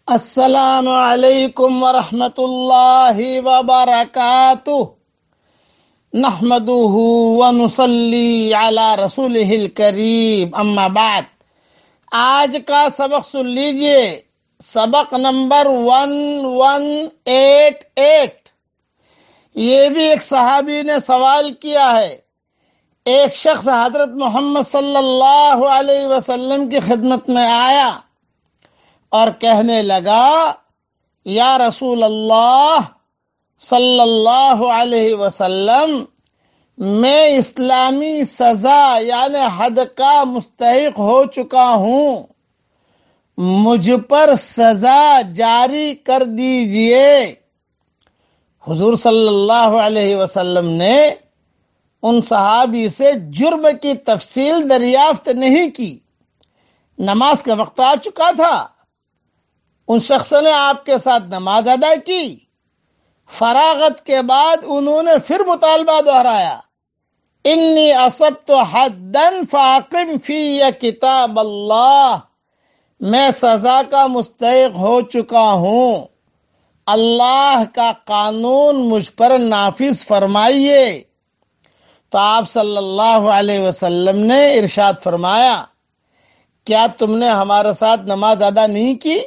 السلام علیکم ورحمۃ اللہ وبرکاتہ نحمده ونصلی علی رسولہ الکریم اما بعد۔ آج کا سبق سن لیجئے، سبق نمبر 1188۔ یہ بھی ایک صحابی نے سوال کیا ہے۔ ایک شخص حضرت محمد صلی اللہ علیہ وسلم کی خدمت میں آیا اور کہنے لگا، یا رسول اللہ صلی اللہ علیہ وسلم، میں اسلامی سزا یعنی حد کا مستحق ہو چکا ہوں، مجھ پر سزا جاری کر دیجئے۔ حضور صلی اللہ علیہ وسلم نے ان صحابی سے جرم کی تفصیل دریافت نہیں کی۔ نماز کا وقت آ چکا تھا، ان شخص نے آپ کے ساتھ نماز ادا کی۔ فراغت کے بعد انہوں نے پھر مطالبہ دہرایا، انی اصبت حدا فاقم فی کتاب اللہ، میں سزا کا مستحق ہو چکا ہوں، اللہ کا قانون مجھ پر نافذ فرمائیے۔ تو آپ صلی اللہ علیہ وسلم نے ارشاد فرمایا، کیا تم نے ہمارے ساتھ نماز ادا نہیں کی؟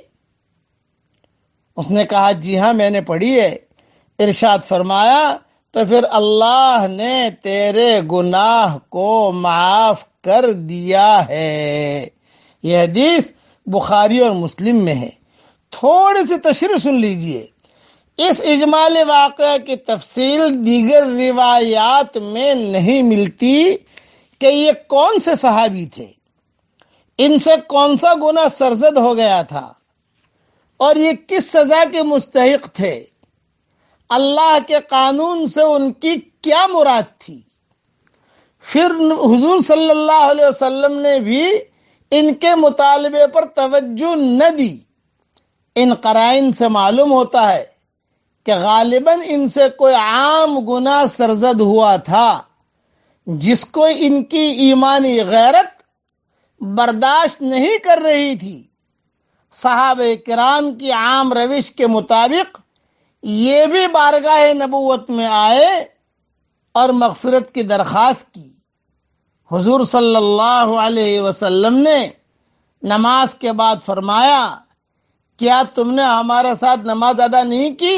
اس نے کہا، جی ہاں میں نے پڑھی ہے۔ ارشاد فرمایا، تو پھر اللہ نے تیرے گناہ کو معاف کر دیا ہے۔ یہ حدیث بخاری اور مسلم میں ہے۔ تھوڑی سی تشریح سن لیجئے۔ اس اجمالی واقعہ کی تفصیل دیگر روایات میں نہیں ملتی کہ یہ کون سے صحابی تھے، ان سے کون سا گناہ سرزد ہو گیا تھا، اور یہ کس سزا کے مستحق تھے، اللہ کے قانون سے ان کی کیا مراد تھی۔ پھر حضور صلی اللہ علیہ وسلم نے بھی ان کے مطالبے پر توجہ نہ دی۔ ان قرائن سے معلوم ہوتا ہے کہ غالباً ان سے کوئی عام گناہ سرزد ہوا تھا جس کو ان کی ایمانی غیرت برداشت نہیں کر رہی تھی۔ صحابہ کرام کی عام روش کے مطابق یہ بھی بارگاہ نبوت میں آئے اور مغفرت کی درخواست کی۔ حضور صلی اللہ علیہ وسلم نے نماز کے بعد فرمایا، کیا تم نے ہمارے ساتھ نماز ادا نہیں کی؟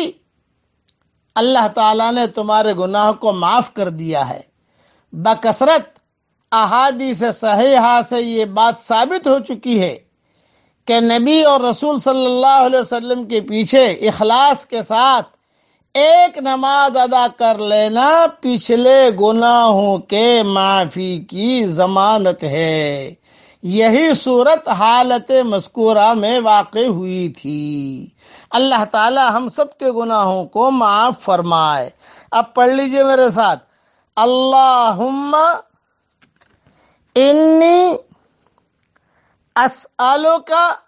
اللہ تعالیٰ نے تمہارے گناہ کو معاف کر دیا ہے۔ بکثرت احادیث صحیحہ سے یہ بات ثابت ہو چکی ہے کہ نبی اور رسول صلی اللہ علیہ وسلم کے پیچھے اخلاص کے ساتھ ایک نماز ادا کر لینا پچھلے گناہوں کے معافی کی ضمانت ہے۔ یہی صورت حالت مذکورہ میں واقع ہوئی تھی۔ اللہ تعالی ہم سب کے گناہوں کو معاف فرمائے۔ اب پڑھ لیجئے میرے ساتھ، اللہم انی اسألک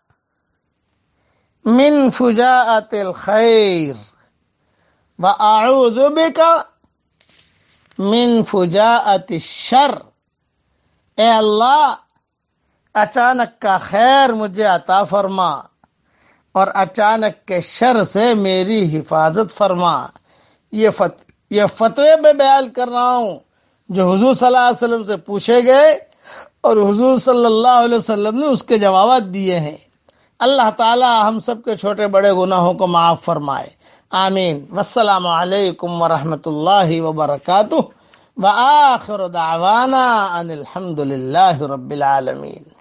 من فجاءۃ الخیر واعوذ بک من فجاءۃ الشر۔ اے اللہ، اچانک کا خیر مجھے عطا فرما اور اچانک کے شر سے میری حفاظت فرما۔ یہ فتوے میں بیان کر رہا ہوں جو حضور صلی اللہ علیہ وسلم سے پوچھے گئے اور حضور صلی اللہ علیہ وسلم نے اس کے جوابات دیے ہیں۔ اللہ تعالی ہم سب کے چھوٹے بڑے گناہوں کو معاف فرمائے، آمین۔ والسلام علیکم ورحمۃ اللہ وبرکاتہ، وآخر دعوانا ان الحمد للہ رب العالمین۔